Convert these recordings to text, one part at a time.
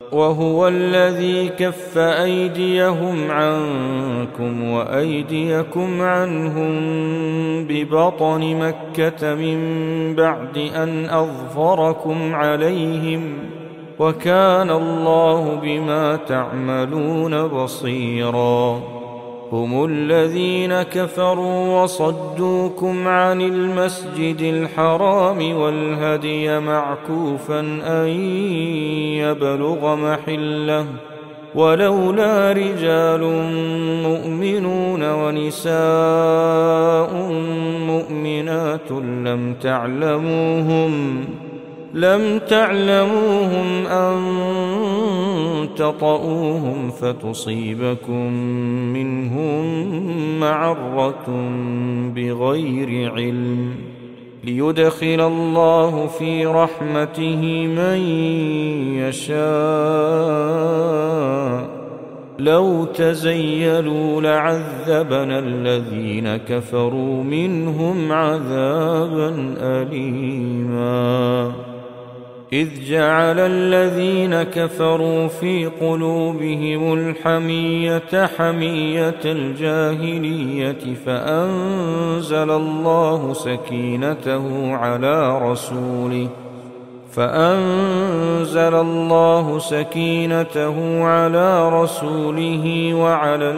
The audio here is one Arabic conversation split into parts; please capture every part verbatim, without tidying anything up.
وهو الذي كف أيديهم عنكم وأيديكم عنهم ببطن مكة من بعد أن أظفركم عليهم، وكان الله بما تعملون بصيرا. هم الذين كفروا وصدوكم عن المسجد الحرام والهدي معكوفا أن يبلغ محله، ولولا رجال مؤمنون ونساء مؤمنات لم تعلموهم لم تعلموهم أن تطؤوهم فتصيبكم منهم معرة بغير علم، ليدخل الله في رحمته من يشاء. لو تزيلوا لعذبنا الذين كفروا منهم عذابا أليما. إذ جعل الذين كفروا في قلوبهم الحمية حمية الجاهلية فأنزل الله سكينته على رسوله فأنزل الله سكينته على رسوله وعلى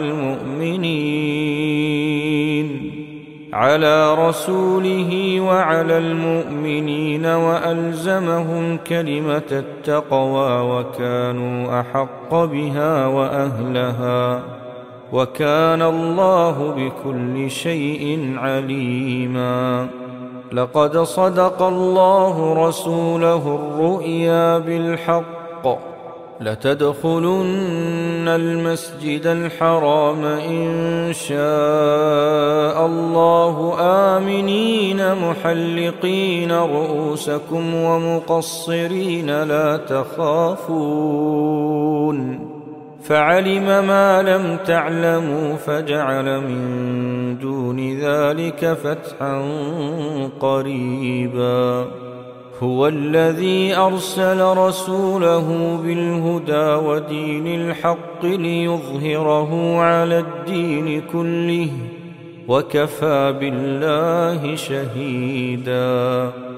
المؤمنين على رسوله وعلى المؤمنين وألزمهم كلمة التقوى وكانوا أحق بها وأهلها، وكان الله بكل شيء عليما. لقد صدق الله رسوله الرؤيا بالحق لتدخلن المسجد الحرام إن شاء الله آمنين محلقين رؤوسكم ومقصرين لا تخافون، فعلم ما لم تعلموا فجعل من دون ذلك فتحا قريبا. هو الذي أرسل رسوله بالهدى ودين الحق ليظهره على الدين كله، وكفى بالله شهيدا.